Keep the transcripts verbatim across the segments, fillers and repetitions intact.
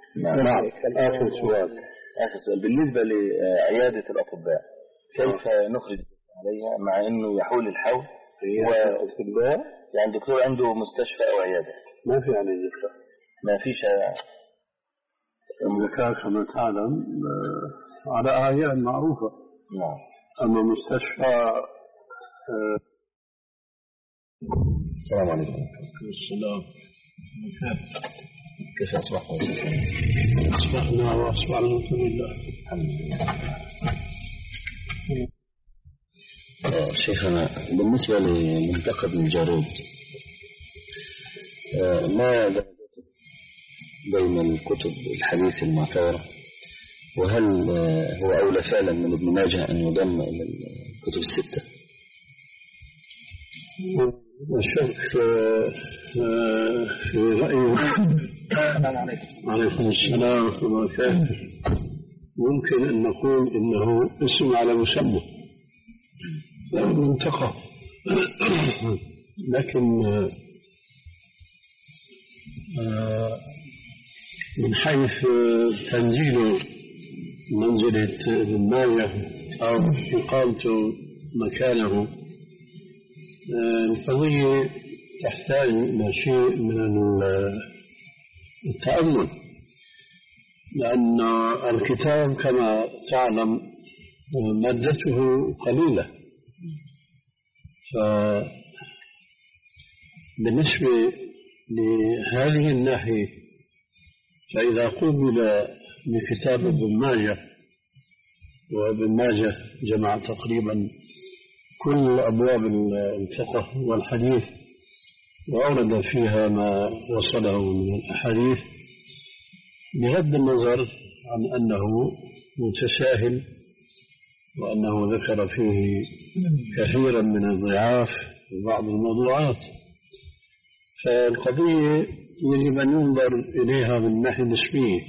نعم. آخر سؤال آخر سؤال بالنسبة لعيادة الأطباء كيف نخرج عليها مع أنه يحول الحول الأطباء يعني دكتور عنده مستشفى أو عيادة ما في عليه زكاة ما فيش الزكاة كما تعلم على أعيان معروفة. نعم. أما مستشفى السلام عليكم. السلام. كيف أصبحتم؟ أصبحنا وأصبح الحمد لله. الحمد لله. شيخنا بالنسبة لمنتخب الجارود ما درجته بين الكتب الحديث المعتبرة وهل هو أولى فعلا من ابن ماجه أن يضم إلى الكتب الستة؟ الشك في رأيه. عليكم السلام ورحمة الله وبركاته. ممكن أن نقول إنه اسم على مسمى منطقة، لكن من حيث تنزيل منزلة ابن ماجه أو إقامته مكانه القضية تحتاج إلى شيء من التأمل، لأن الكتاب كما تعلم مادته قليلة. فبالنسبة لهذه الناحية فإذا قوبل بكتاب ابن ماجه، وابن ماجه جمع تقريبا كل أبواب الفقه والحديث وأورد فيها ما وصله من الأحاديث، بغض النظر عن أنه متساهل وأنه ذكر فيه كثيرا من الضعاف وبعض الموضوعات، فالقضية يجب أن ينظر إليها من ناحية نسبية.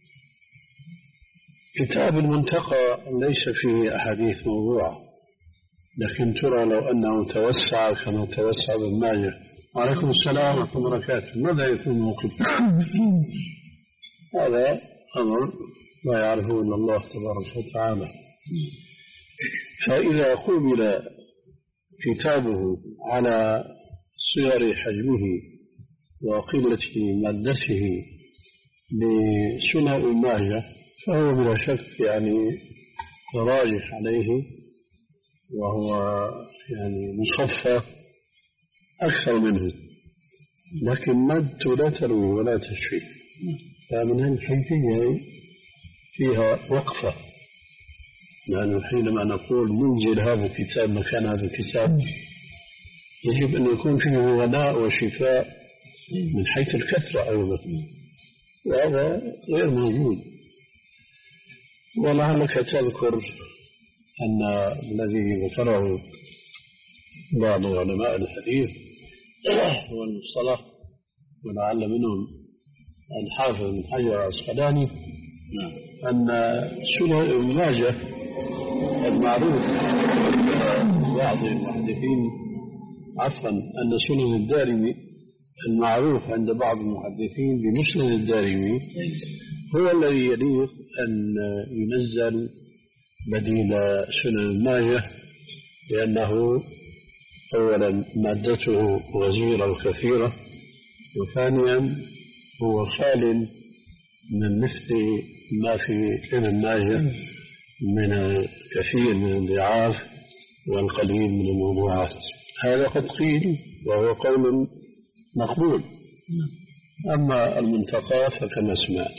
كتاب المنتقى ليس فيه أحاديث موضوعة، لكن ترى لو أنه توسع كما توسع ابن ماجه. وعليكم السلام ورحمة الله وبركاته. ماذا يكون موقف؟ هذا أمر لا يعرفه إلا الله تبارك وتعالى. فإذا قوبل كتابه على صغر حجمه وقلة مادته لسنن ابن ماجه فهو بلا شك يعني راجح عليه، وهو يعني مصفى أكثر منه، لكن مادته لا تروي ولا تشفي. فمن هالحيثية فيها وقفة، لأنه حينما نقول ننزل هذا الكتاب مكان هذا الكتاب يجب أن يكون فيه غناء وشفاء من حيث الكثرة أيضا، وهذا غير موجود. ولعلك تذكر أن الذي ذكره بعض علماء الحديث والمصطلح ولعل منهم الحافظ بن حجر العسقلاني أن سنن ابن ماجه المعروف بعض المحدثين عفوا أن سنن الدارمي المعروف عند بعض المحدثين بمسند الدارمي هو الذي يليق أن ينزل بديل سنن ماجه، لأنه أولا مادته غزيرة وكثيرة، وثانيا هو خال من مثل ما في ابن ماجه من كثير من الضعاف والقليل من الموضوعات. هذا قد قيل وهو قول مقبول. أما المنتقى فكما سمعت.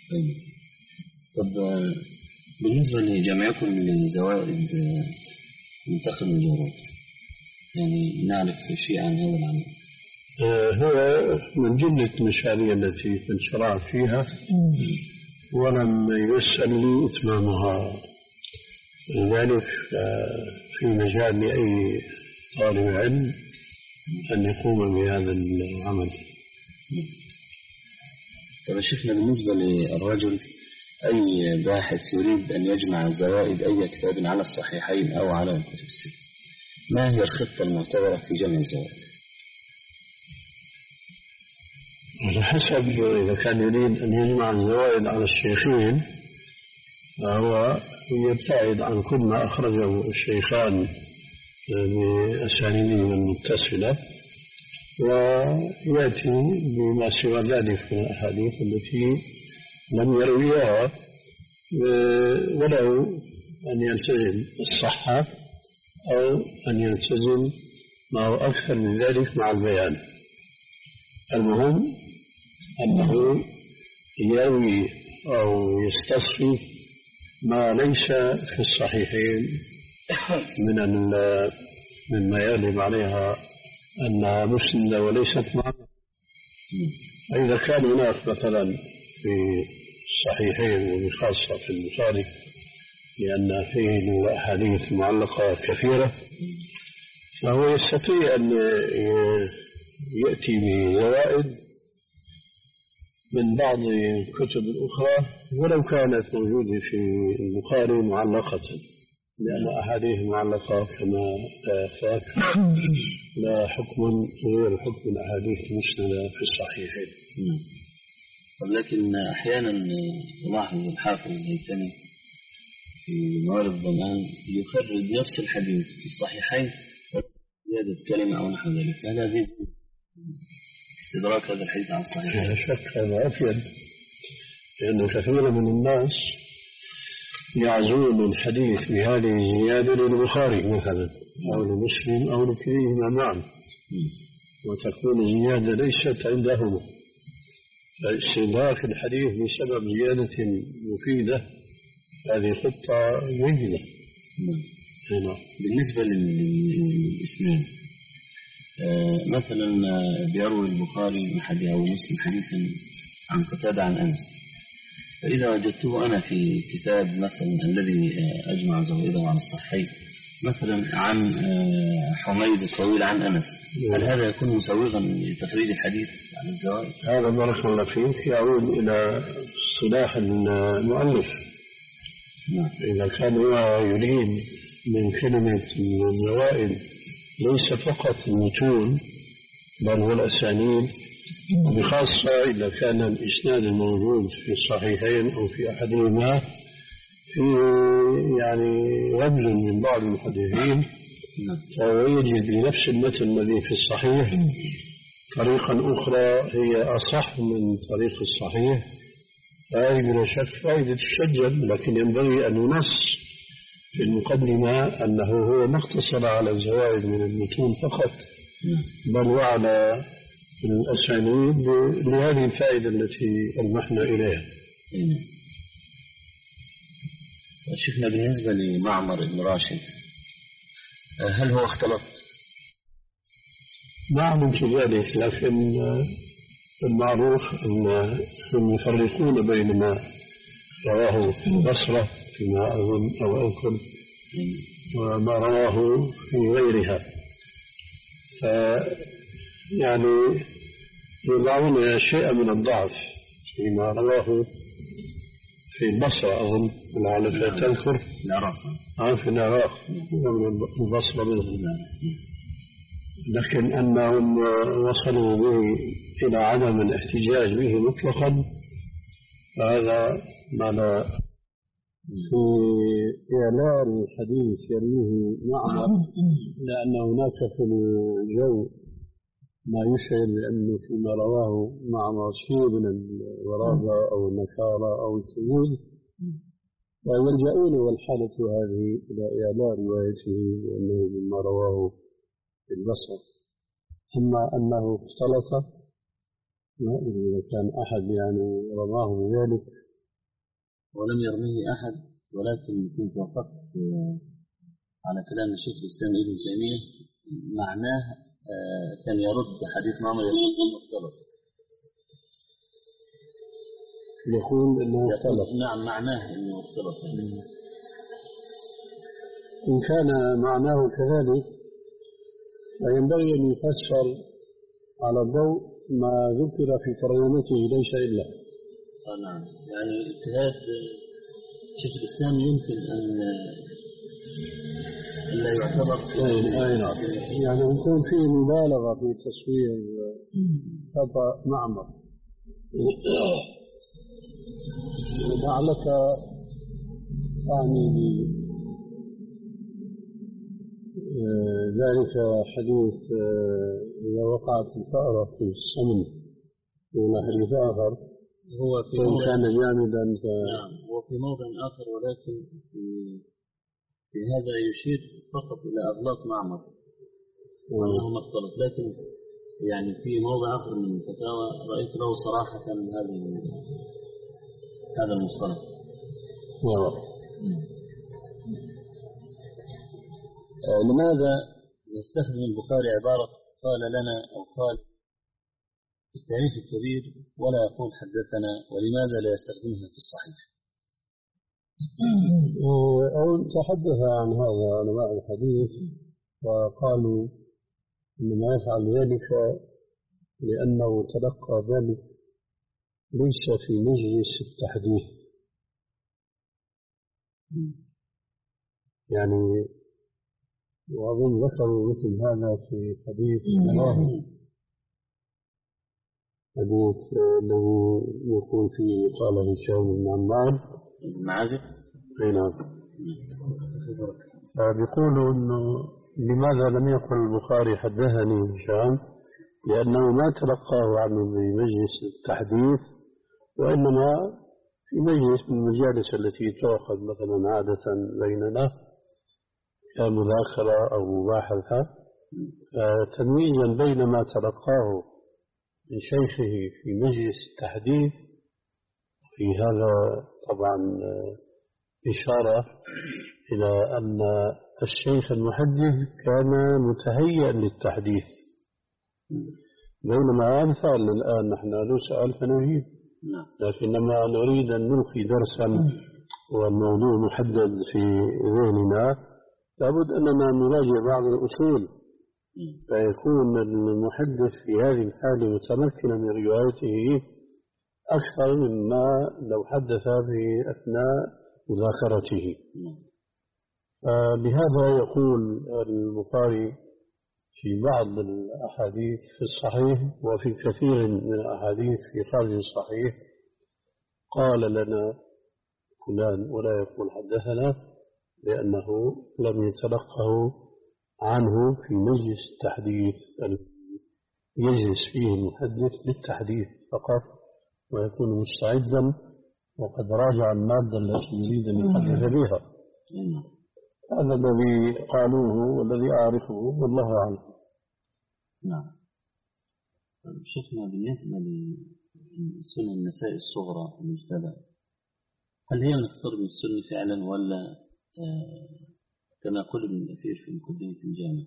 طب بالنسبة لجمعكم لزوائد منتخب الجارود يعني نعرف شيء عن هذا العمل؟ هو من جملة المشاريع التي تنشرع فيها ولم يسأل لي إتمامها، لذلك في مجال لأي طالب علم أن يقوم بهذا العمل. طب شفنا بالنسبة للرجل أي باحث يريد أن يجمع زوائد أي كتاب على الصحيحين أو على الكتب الستة، ما هي الخطة المعتبرة في جمع الزوائد؟ على حسب، إذا كان يريد أن يجمع الزوائد على الشيخين فهو يبتعد عن كل ما أخرجه الشيخان بأسانيدهم المتصلة ويأتي بما سوى ذلك من الأحاديث التي لم يرويها، ولو أن يلتزم الصحة أو أن يلتزم ما هو أكثر من ذلك مع البيان. المهم أنه يروي أو يستصفي ما ليس في الصحيحين من مما يغلب عليها أنها مسندة وليست معنا. فإذا كان هناك مثلا في الصحيحين وبخاصة في البخاري لأن فيه الأحاديث المعلقة كثيرة، فهو يستطيع أن يأتي بزوائد من بعض الكتب الأخرى ولو كانت موجودة في البخاري معلقة، لأن أحاديث معلقة كما يخفاك لا حكم غير حكم الأحاديث المسندة في الصحيحين. لكن أحيانا يلاحظ الحافظ الهيثمي في موارد الضمان يخرج نفس الحديث في الصحيحين زيادة كلمة أو نحو ذلك، هل هذه استدراك هذا الحديث عن الصحيحين؟ لا شك هذا أفيد، لأن كثير من الناس يعزون الحديث بهذه الزيادة للبخاري مثلا أو لمسلم أو لكليهما معا، وتكون الزيادة ليست عندهما، فاستدراك الحديث بسبب زيادة مفيدة هذه خطة جيدة. هنا بالنسبة للإسناد آه مثلا بيروي البخاري أو مسلم حديثا عن قتادة عن أنس، فإذا وجدته أنا في كتاب مثلا الذي أجمع زوائده عن الصحيح مثلا عن حميد الطويل عن أنس، هل هذا يكون مسوغا لتخريج الحديث عن الزوائد؟ هذا بارك الله فيك يعود إلى صلاح المؤلف. إذا كان هو يريد من كلمة الزوائد ليس فقط المتون بل هو الأسانيد، بخاصة إذا كان الإسناد الموجود في الصحيحين أو في أحدهما في يعني رمز من بعض المحدثين، فهو يجد بنفس المتن الذي في الصحيح طريقا أخرى هي أصح من طريق الصحيح، فهذه بلا شك فائدة تسجل، لكن ينبغي أن ينص في المقدمة أنه هو ما اقتصر على الزوائد من المتون فقط بل وعلى الأسانيد لهذه الفائدة التي ألمحنا إليها. شفنا بالنسبة لمعمر بن راشد هل هو اختلط؟ ما علمت ذلك، لكن المعروف أنهم يفرقون بين ما رواه في البصرة فيما أظن أو أذكر وما رواه في غيرها، ف يعني يضعون شيئا من الضعف فيما رواه في البصرة أظن لعلك تذكر في العراق من البصرة منهم، لكن أنهم وصلوا به إلى عدم الاحتجاج به مطلقا فهذا معنى. في إعلان الحديث يرويه معمر لأن هناك في الجو ما يشعر بأنه فيما رواه معمر شيء من الغرابة أو النكارة أو الشذوذ، ويلجؤون والحالة هذه إلى إعلان روايته بأنه مما رواه في البصرة. أما أنه اختلط ما أدري إذا كان أحد يعني رماه بذلك ولم يرميه أحد، ولكن كنت وقفت على كلام الشيخ الإسلام ابن تيمية معناه كان يرد حديث معمر يقول مختلط، يقول إنه اختلط. نعم معناه إنه اختلط. إن كان معناه كذلك فينبغي أن يفسر على ضوء ما ذكر في ترجمته ليس إلا. نعم يعني اجتهاد شيخ الإسلام يمكن أن لا يعتبر أي نعم، يعني يكون فيه مبالغة في تصوير خطأ معمر. لعلك أعني ذلك حديث إذا وقعت الفأرة في السمن دون حديث آخر هو في وإن موضع كان جامدا ف... نعم هو في موضع آخر، ولكن في, في هذا يشير فقط إلى أغلاط معمر وأنه مختلط، لكن يعني في موضع آخر من الفتاوى رأيت له صراحة هذه هذا المصطلح. نعم. آه لماذا يستخدم البخاري عبارة قال لنا أو قال في التاريخ الكبير ولا يقول حدثنا، ولماذا لا يستخدمها في الصحيح؟ أو تحدث عن هذا علماء الحديث وقالوا إنما يفعل ذلك لأنه تلقى ذلك ليس في مجلس التحديث، يعني وأظن ذكروا مثل هذا في حديث الله حديث الذي يقول فيه قال هشام بن عمار المعازف. اي نعم. بيقولوا انه لماذا لم يقل البخاري حدثني هشام؟ لانه ما تلقاه عنه بمجلس التحديث، وانما في مجلس من المجالس التي تؤخذ مثلا عاده بيننا كمذاكره او مباحثه، تمييزا بين ما تلقاه من شيخه في مجلس التحديث، في هذا طبعا إشارة إلى أن الشيخ المحدث كان متهيئا للتحديث، بينما أمثال الآن نحن نسأل فنجيب، لكنما نريد أن نلقي درسا والموضوع محدد في ذهننا لابد أننا نراجع بعض الأصول، فيكون المحدث في هذه الحالة متمكنا من روايته أكثر مما لو حدث في أثناء مذاكرته. بهذا يقول البخاري في بعض الأحاديث في الصحيح وفي كثير من الأحاديث في خارج الصحيح قال لنا فلان ولا يقول حدثنا، لأنه لم يتلقه عنه في مجلس التحديث يجلس فيه المحدث للتحديث فقط ويكون مستعدا وقد راجع المادة التي يريد أن يحدث بها. هذا الذي قالوه والذي أعرفه والله أعلم. نعم. شيخنا بالنسبة لسنن النساء الصغرى المجتبى، هل هي مختصر من السنة فعلا ولا آه كما قال ابن الأثير في مقدمة الجامع؟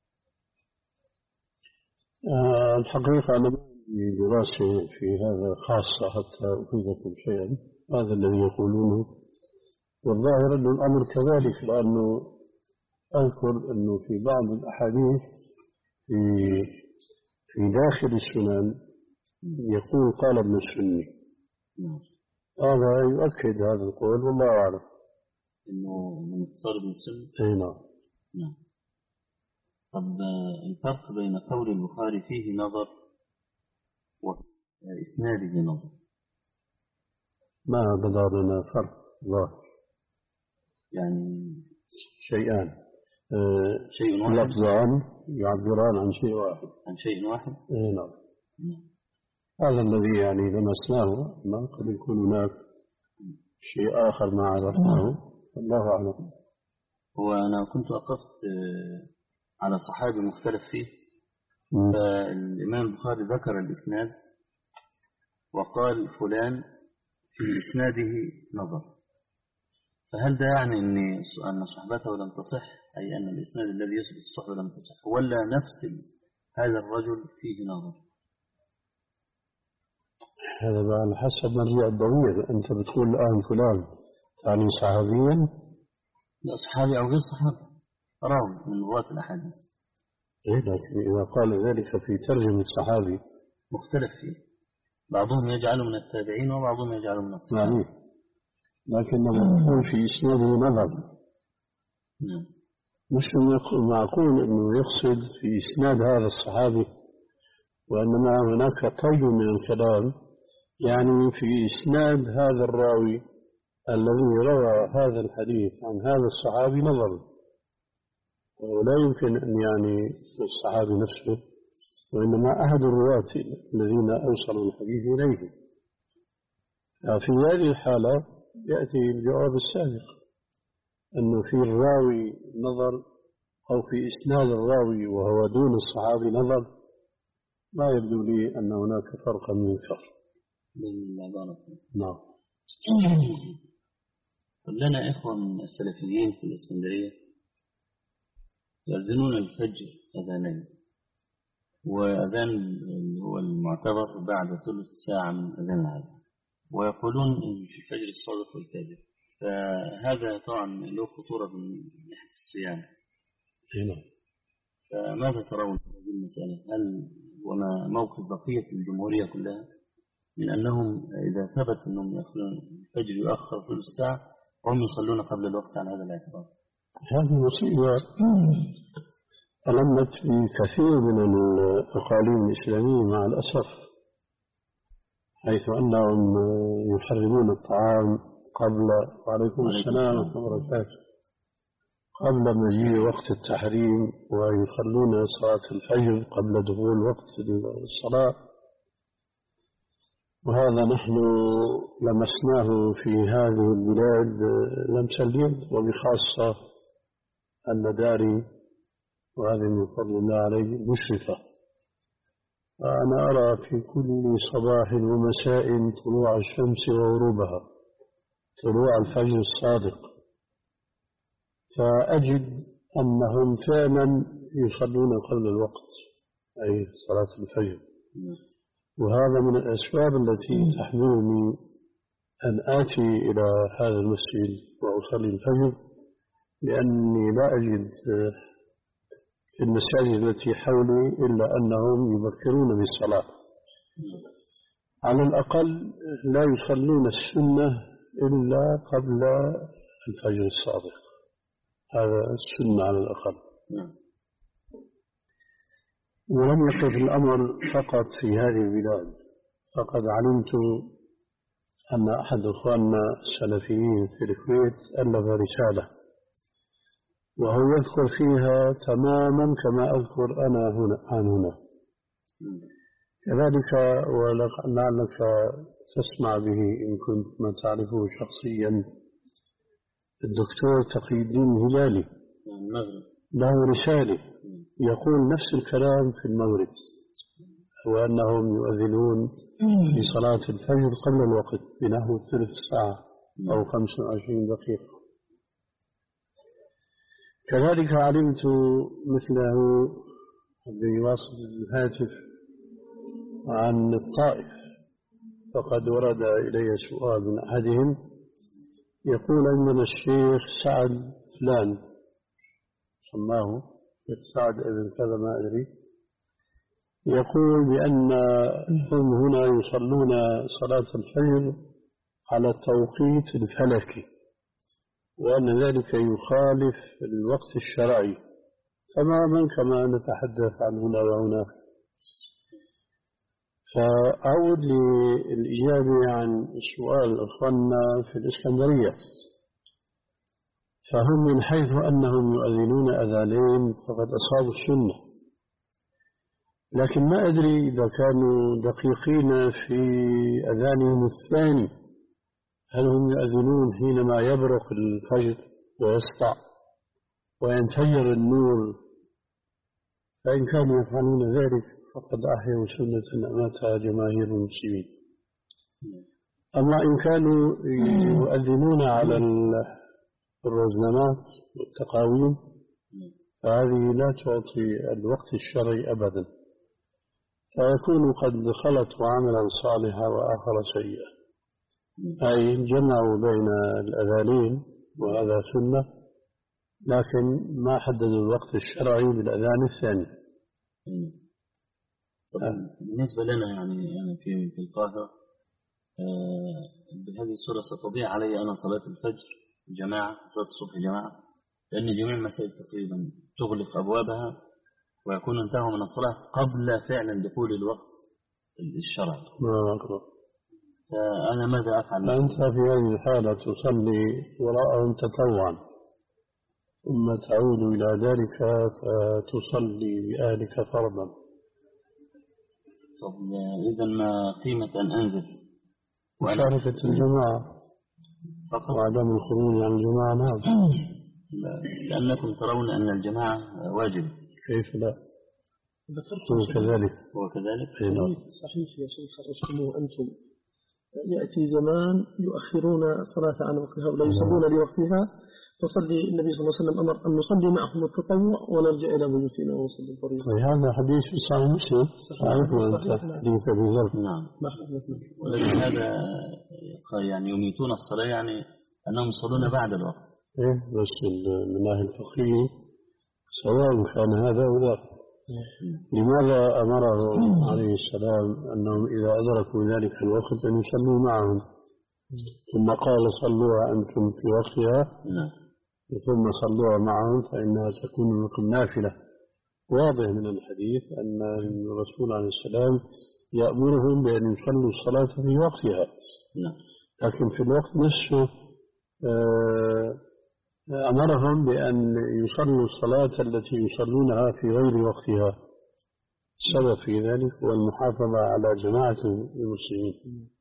آه الحقيقة أنا دراسة في هذا خاصة حتى أفيدكم شيئا، هذا الذي يقولونه والظاهر أن الأمر كذلك، لأنه أذكر أنه في بعض الأحاديث في في داخل السنن يقول قال ابن السني، هذا يؤكد هذا القول والله أعلم إنه من اختصار ابن السني. أي نعم. نعم. طب الفرق بين قول البخاري فيه نظر وإسناده نظر؟ ما بدا لنا فرق ظاهر، يعني شيئان آه شيء واحد، لفظان يعبران عن شيء واحد عن شيء واحد. اي نعم. هذا الذي يعني لمسناه، ما قد يكون هناك شيء آخر ما عرفناه الله أعلم. وأنا كنت وقفت على صحابي مختلف فيه، فالإمام البخاري ذكر الإسناد وقال فلان في إسناده نظر، فهل ده يعني أن صحبته لم تصح، أي أن الإسناد الذي يثبت الصحبة لم تصح، ولا نفس هذا الرجل فيه نظر؟ هذا على حسب مرجع الضمير. أنت بتقول الآن فلان يعني صحابيا؟ لا، صحابي أو غير صحابي، راوي من رواة الأحاديث. إيه، لكن إذا قال ذلك في ترجمة صحابي مختلف فيه، بعضهم يجعله من التابعين وبعضهم يجعله من الصحابة. يعني لكن لما يقول في إسناده نظر، نعم، مش معقول أنه يقصد في إسناد هذا الصحابي، وإنما هناك طي من الكلام يعني في إسناد هذا الراوي الذي روى هذا الحديث عن هذا الصحابي نظر، ولا يمكن أن يعني الصحابي نفسه، وإنما أحد الرواة الذين أوصلوا الحديث إليه. في هذه الحالة يأتي الجواب السابق، أنه في الراوي نظر أو في إسناد الراوي وهو دون الصحابي نظر، ما يبدو لي أن هناك فرقا يذكر. نعم. لنا إخوة من السلفيين في الإسكندرية يأذنون الفجر أذانين، وأذان اللي هو المعتبر بعد ثلث ساعة من أذان العصر، ويقولون إن في الفجر الصادق والكاذب، فهذا طبعا له خطورة من ناحية الصيام. نعم. فماذا ترون في هذه المسألة؟ هل وما موقف بقية الجمهورية كلها من أنهم إذا ثبت أنهم يأخذون الفجر يؤخر ثلث ساعة وهم يصلون قبل الوقت على هذا الاعتبار؟ هذه مصيبة ألمت في كثير من الأقاليم الإسلامية مع الأسف، حيث أنهم يحرمون الطعام قبل، وعليكم السلام ورحمة الله وبركاته، قبل مجيء وقت التحريم، ويصلون صلاة الفجر قبل دخول وقت الصلاة. وهذا نحن لمسناه في هذه البلاد لمس اليد، وبخاصة أن داري وهذه من فضل الله عليه مشرفة، وأنا أرى في كل صباح ومساء طلوع الشمس وغروبها، طلوع الفجر الصادق، فأجد أنهم فعلا يصلون قبل الوقت، أي صلاة الفجر. وهذا من الأسباب التي تحملني أن آتي إلى هذا المسجد وأصلي الفجر، لأني لا أجد في المساجد التي حولي إلا أنهم يبكرون بالصلاة، على الأقل لا يصلون السنة إلا قبل الفجر الصادق، هذا السنة على الأقل. ولم يقف الأمر فقط في هذه البلاد، فقد علمت أن أحد أخواننا السلفيين في الكويت ألف رسالة، وهو يذكر فيها تماما كما أذكر أنا هنا عن هنا. كذلك ولعلك تسمع به إن كنت ما تعرفه شخصيا، الدكتور تقي الدين الهلالي له رسالة يقول نفس الكلام في المغرب، وأنهم يؤذنون لصلاة الفجر قبل الوقت بنحو ثلث ساعة أو خمس وعشرين دقيقة. كذلك علمت مثله بواسطة الهاتف عن الطائف، فقد ورد إلي سؤال من أحدهم يقول عندنا الشيخ سعد فلان، سماه سعد ابن كذا ما أدري، يقول بأن هم هنا يصلون صلاة الفجر على التوقيت الفلكي، وأن ذلك يخالف الوقت الشرعي تماما كما نتحدث عن هنا وهناك. فأعود للإجابة عن سؤال أخواننا في الإسكندرية، فهم من حيث أنهم يؤذنون أذانين فقد أصابوا السنة، لكن ما أدري إذا كانوا دقيقين في أذانهم الثاني، هل هم يؤذنون حينما يبرق الفجر ويسطع وينفجر النور؟ فإن كانوا يفعلون ذلك فقد أحيوا سنة أماتها جماهير المسلمين. أما إن كانوا يؤذنون على الرزنامات والتقاويم فهذه لا تعطي الوقت الشرعي أبدا، فيكون قد خلط عملا صالحا وآخر سيئا، أي جمعوا بين الأذانين وهذا سنة، لكن ما حددوا الوقت الشرعي بالأذان الثاني. طبعا بالنسبة لنا يعني أنا في في القاهرة آه بهذه الصورة ستضيع علي أنا صلاة الفجر جماعة، صلاة الصبح جماعة، لأن جميع المساجد تقريبا تغلق أبوابها ويكون انتهوا من الصلاة قبل فعلا دخول الوقت الشرعي. ما أقرأ. فأنا ماذا أفعل؟ أنت في هذه الحالة تصلي وراءهم تطوعا، ثم تعود إلى ذلك فتصلي بأهلك فرضا. طب إذا ما قيمة أن أنزل؟ مشاركة الجماعة فقط وعدم الخروج عن الجماعة. نعم، لأنكم ترون أن الجماعة واجب. كيف لا؟ هو كذلك. هو كذلك. صحيح يا شيخ، خرجتموه أنتم. يأتي زمان يؤخرون الصلاة عن وقتها ولا يصلون لوقتها، فصلي النبي صلى الله عليه وسلم أمر أن نصلي معهم التطوع ونرجع إلى بيوتنا ونصلي الفريضة. هذا حديث في صحيح مسلم. صحيح حديث أبي ذر. نعم. ولكن هذا يعني يميتون الصلاة، يعني أنهم يصلون بعد الوقت. إيه بس من الناحية الفقهية سواء كان هذا أو ذاك. لماذا أمره عليه السلام أنهم إذا أدركوا ذلك الوقت أن يصلوا معهم، ثم قال صلوها أنتم في وقتها ثم صلوها معهم فإنها تكون لكم نافلة؟ واضح من الحديث أن الرسول عليه السلام يأمرهم بأن يصلوا الصلاة في وقتها، لكن في الوقت نفسه أمرهم بأن يصلوا الصلاة التي يصلونها في غير وقتها. السبب في ذلك هو المحافظة على جماعة المسلمين.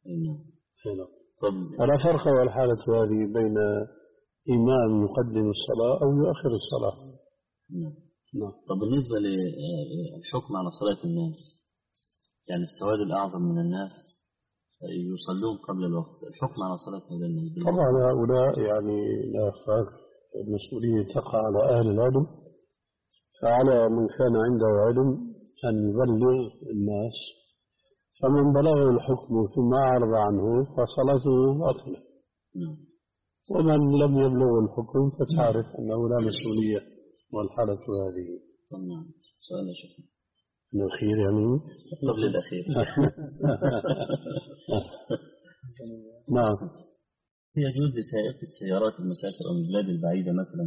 فلا فرق والحالة هذه بين إمام يقدم الصلاة أو يؤخر الصلاة. نعم. طب بالنسبة للحكم على صلاة الناس، يعني السواد الأعظم من الناس يصلون قبل الوقت، الحكم على صلاة هذا الناس طبعا هؤلاء يعني لا فرق، المسؤولية تقع على أهل العلم، فعلى من كان عنده علم أن يبلغ الناس، فمن بلغه الحكم ثم أعرض عنه فصلاته باطلة. ومن لم يبلغ الحكم فتعرف أنه لا مسؤولية، والحالة هذه. نعم. سؤال شكرا. الأخير يعني قبل الأخير. نعم. يجوز لسائق السيارات المسافر أو البلاد البعيدة مثلا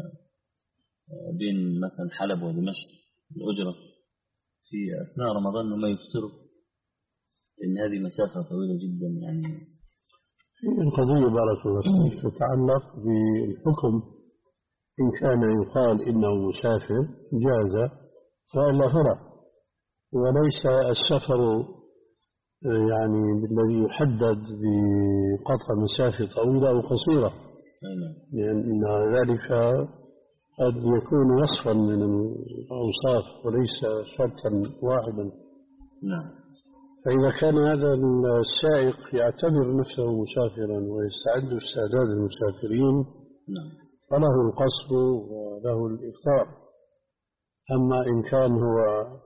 بين مثلا حلب ودمشق الأجرة في أثناء رمضان وما يفطروا، لأن هذه مسافة طويلة جدا يعني. القضية بارك الله فيك تتعلق بالحكم، إن كان يقال إنه مسافر جاز فإلا فرع، وليس السفر يعني بالذي يحدد بقطع مسافة طويلة أو قصيرة، لأن ذلك قد يكون وصفا من الأوصاف وليس شرطا واحدا. نعم. فإذا كان هذا السائق يعتبر نفسه مسافرا ويستعد استعداد المسافرين فله القصر وله الإفطار. أما إن كان هو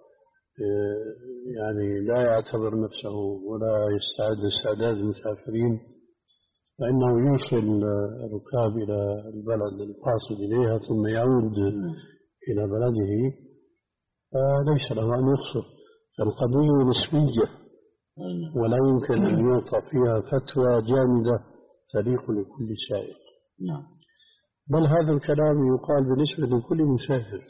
يعني لا يعتبر نفسه ولا يستعد استعداد المسافرين فإنه يوصل الركاب إلى البلد القاصد إليها ثم يعود إلى بلده فليس له أن يقصر. فالقضية نسبية ولا يمكن أن يعطى فيها فتوى جامدة تليق لكل سائق. بل هذا الكلام يقال بالنسبة لكل مسافر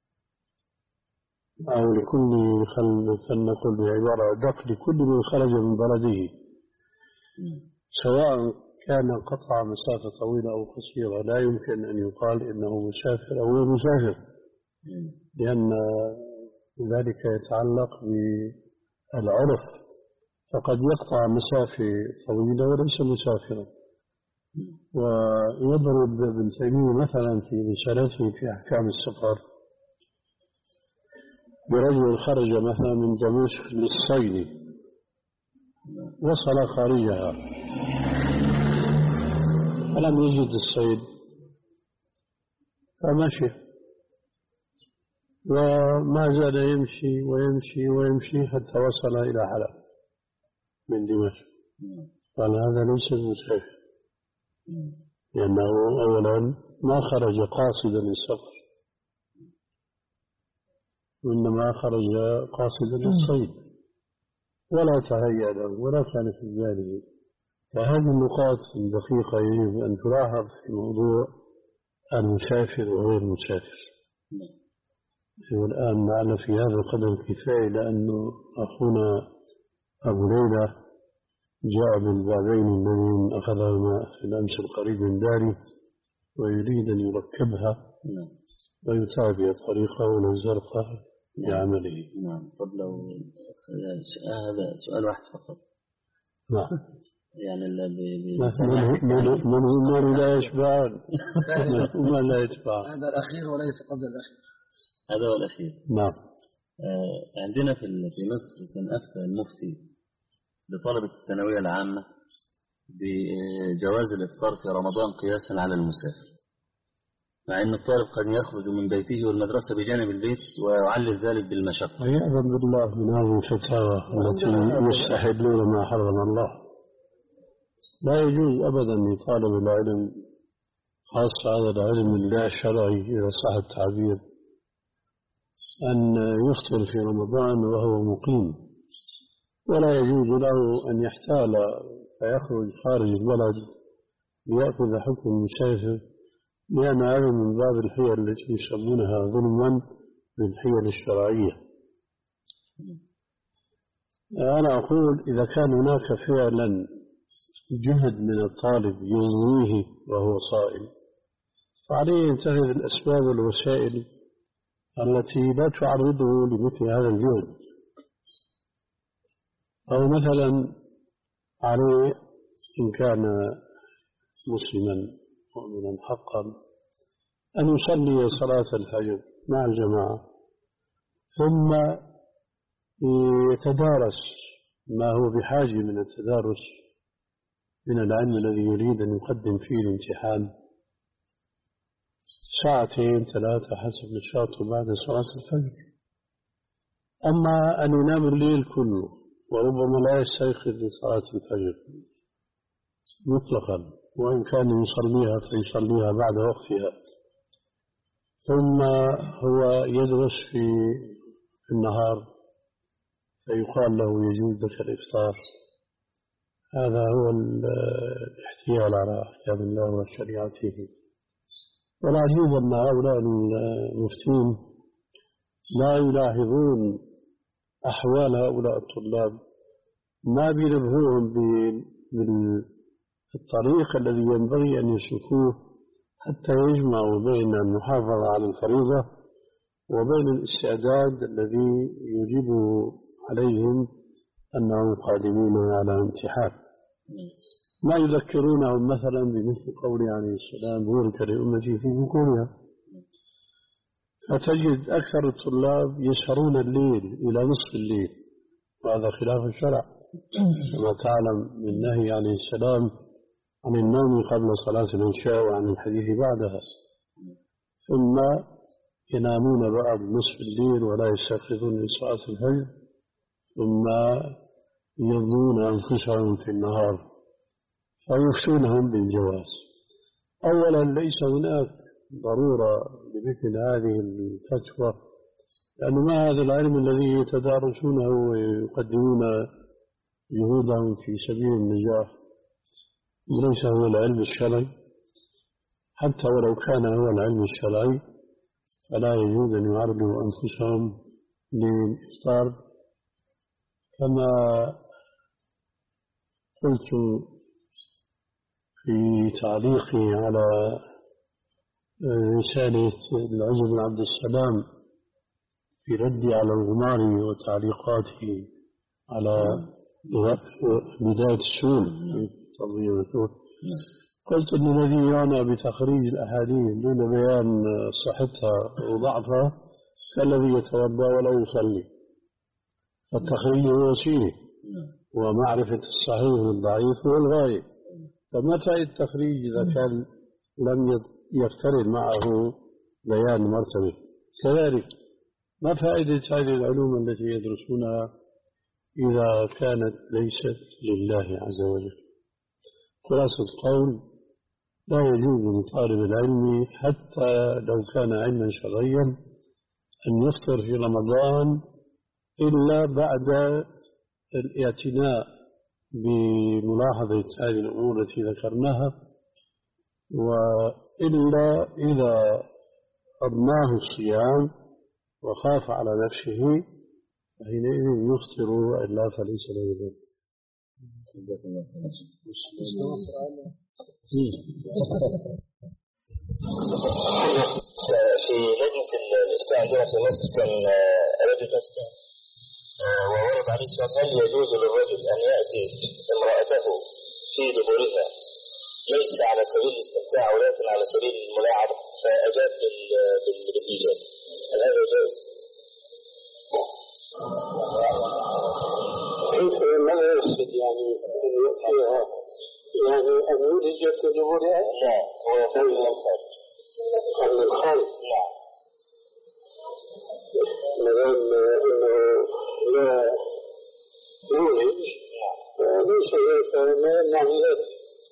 أو لكل خلنقل بعبارة أدق لكل من خرج من بلده، سواء كان قطع مسافة طويلة أو قصيرة لا يمكن أن يقال إنه مسافر أو غير مسافر، لأن ذلك يتعلق بالعرف، فقد يقطع مسافة طويلة وليس مسافرا. ويضرب ابن تيمية مثلا في رسالته في أحكام السفر برجل خرج مثلا من دمشق للصيد وصل خارجها فلم يجد الصيد فمشي وما زال يمشي ويمشي ويمشي حتى وصل إلى حلب من دمشق. قال هذا ليس مسافر، لأنه أولا ما خرج قاصدا للسفر وإنما خرج قاصدا للصيد ولا تهيأ له ولا كان في باله. فهذه النقاط الدقيقة يجب أن تلاحظ في موضوع المسافر وغير المسافر. والآن معنا في هذا القدر الكفاية، لأنه أخونا أبو ليلى جاء بالبابين الذين أخذهما في الأمس القريب من داره ويريد أن يركبها ويتابع طريقه ونزرقه بعمله. نعم. طب لو هذا سؤال واحد فقط. نعم. يعني اللي من لا يشبع وما لا يتبع. هذا الأخير وليس قبل الأخير. هذا هو الأخير. نعم. آه عندنا في في مصر كان أفتى المفتي لطلبة الثانوية العامة بجواز الإفطار في رمضان قياسا على المسافر، مع أن الطالب قد يخرج من بيته والمدرسة بجانب البيت ويعلل ذلك بالمشقة. يأذن بالله من هذه الفتاوى التي يستحلون ما حرم الله. لا يجوز أبدا لطالب العلم خاصة هذا العلم الله الشرعي إذا صح التعبير أن يفطر في رمضان وهو مقيم، ولا يجوز له أن يحتال فيخرج خارج البلد ليأخذ حكم المسافر، لأن هذا من باب الحيل التي يسمونها ظلما بالحيل الشرعية. أنا أقول إذا كان هناك فعلا جهد من الطالب يغويه وهو صائم فعليه ينتهي الأسباب والوسائل التي لا تعرضه لمثل هذا الجهد. أو مثلا عليه إن كان مسلما مؤمنا حقا أن يصلي صلاة الفجر مع الجماعة ثم يتدارس ما هو بحاجة من التدارس من العلم الذي يريد أن يقدم فيه الامتحان ساعتين ثلاثة حسب نشاطه بعد صلاة الفجر. أما أن ينام الليل كله وربما لا يستيقظ لصلاة الفجر مطلقا وإن كان يصليها فيصليها بعد وقتها، ثم هو يدرس في النهار فيقال له يجوز لك الإفطار، هذا هو الاحتيال على أحكام الله وشريعته. والعجيب أن هؤلاء المفتين لا يلاحظون أحوال هؤلاء الطلاب، ما بينبهوهم بالطريق الذي ينبغي أن يسلكوه حتى يجمعوا بين المحافظة على الفريضة وبين الاستعداد الذي يجب عليهم أنهم قادمين على امتحان. ما يذكرونهم مثلا بمثل قوله عليه السلام بورك لأمتي في بكورها. فتجد أكثر الطلاب يسهرون الليل إلى نصف الليل وهذا خلاف الشرع كما تعلم من نهي عليه السلام عن النوم قبل صلاة العشاء وعن الحديث بعدها، ثم ينامون بعد نصف الليل ولا يستيقظون لصلاة الفجر ثم يظنون أنفسهم في النهار فيفتونهم بالجواز. أولا ليس هناك ضرورة لمثل هذه الفتوى، لأنه ما هذا العلم الذي يتدارسونه ويقدمون جهودهم في سبيل النجاح ليس هو العلم الشرعي، حتى ولو كان هو العلم الشرعي فلا يجوز أن يعرضوا أنفسهم للإفطار. كما قلت في تعليقي على رسالة العز بن عبد السلام في ردي على الغماري وتعليقاته على بداية السول في تنظيم، قلت أن الذي يعنى بتخريج الأحاديث دون بيان صحتها وضعفها كالذي يتوضأ ولا يصلي، فالتخريج هو وسيلة ومعرفة الصحيح والضعيف هو الغاية. فمتى التخريج إذا كان لم يقترن معه بيان مرتبه؟ كذلك ما فائدة هذه العلوم التي يدرسونها إذا كانت ليست لله عز وجل؟ خلاصة القول لا يجوز لطالب العلم حتى لو كان علما شرعيا أن يفطر في رمضان إلا بعد الاعتناء بملاحظة هذه الأمور التي ذكرناها، وإلا إذا أضناه الصيام وخاف على نفسه فحينئذ يفطر وإلا فليس له ذلك. جزاك الله خير. في لجنة الإفتاء عندنا في مصر كان رجل أفتى وورد عليه سؤال: هل يجوز للرجل أن يأتي امرأته في دبرها ليس على سبيل الاستمتاع ولكن على سبيل الملاعبة؟ فأجاب بالإيجاب. هل هذا جائز؟ ماذا يقصد يعني أن يأتيها؟ يعني أن يولج في دبرها؟ لا، هو يقول من الخارج. من الخارج؟ نعم. مدام أنه لا يولج ليس ذلك ما يمنع من ذلك،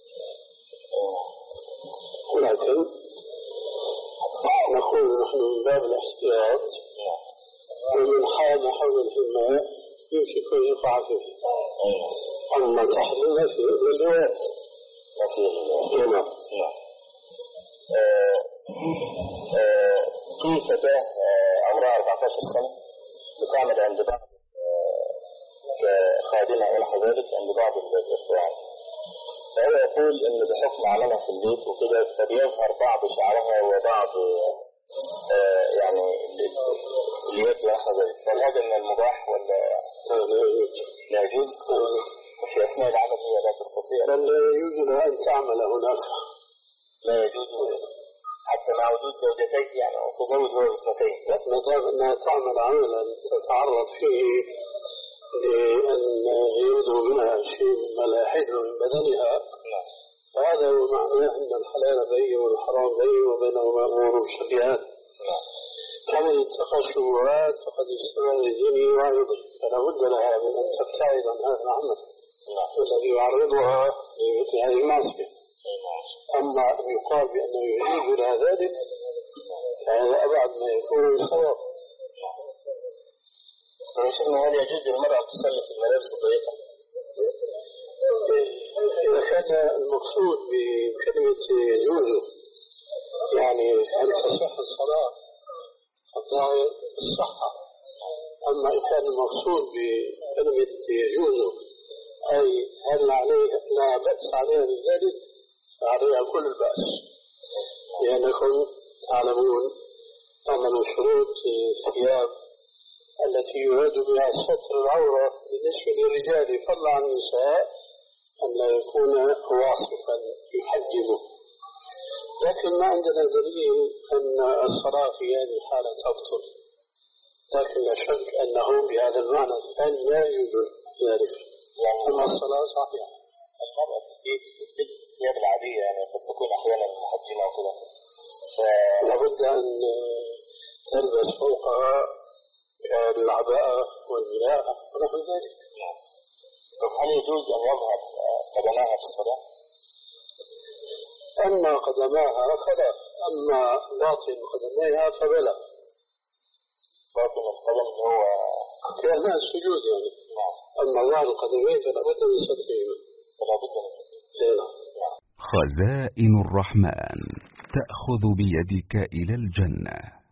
ولكن نقول نحن من باب الاحتياط ومن حال حول الحماية يمسك أن يقع فيه. أما تحريم في الجواز وفي نعم. في فتاة عمرها أربعة عشر سنة بتعمل عند بعض كخادمة أو نحو ذلك عند بعض الإخوان، فهو يقول إن بحكم عملها في البيت وكده فبيظهر بعض شعرها وبعض يعني اليد ونحو ذلك، فهل هذا من المباح ولا لا يجوز؟ وفي أثناء العمل هي لا تستطيع؟ بل يجوز أن تعمل هناك، لا يجوز حتى مع وجود زوجتين يعني أو تزوج هو باثنتين. ما دام أنها تعمل عملا تتعرض فيه لأن يبدو منها شيء ملاحظ من بدنها، فهذا هو معناه أن الحلال بين والحرام بين وبينهما أمور مشتبهات. فمن اتقى الشبهات فقد استمع لدينه وعرضه، فلا بد لها من أن تبتعد عن هذا العمل الذي يعرضها لمثل هذه المعصية. أما أن يقال بأنه يجوز لها ذلك فهذا أبعد ما يكون من الصواب. فيشوفنا هل يجوز للمرأة أن تصلي في الملابس الضيقة؟ إذا كان المقصود بكلمة يجوز يعني هل تصح الصلاة الظاهر الصحة، أما إذا كان المقصود بكلمة يجوز أي هل عليه لا بأس عليها من ذلك فعليها كل البأس، لأنكم تعلمون أن من شروط الثياب التي يراد بها ستر العورة بالنسبة للرجال فضلا عن النساء أن لا يكون واصفا يحجمه. لكن ما عندنا دليل أن الصلاة في هذه الحالة تبطل، لكن لا شك أنه بهذا المعنى الثاني لا يوجد ذلك، أما الصلاة صحيحة. المرأة في البيت تلبس الثياب العادية يعني قد تكون أحيانا محجمة وكذا، لابد أن تلبس فوقها العباءة والملاءة ونحو ذلك. هل يجوز أن يظهر قدماها في الصلاة؟ أما قدماها فلا، أما باطن قدميها فبلا. باطن القدم هو كأنها السجود يعني. أما ظهر القدمين فلا بد من سترهما. فلا بد من سترهما. خزائن الرحمن تأخذ بيدك إلى الجنة.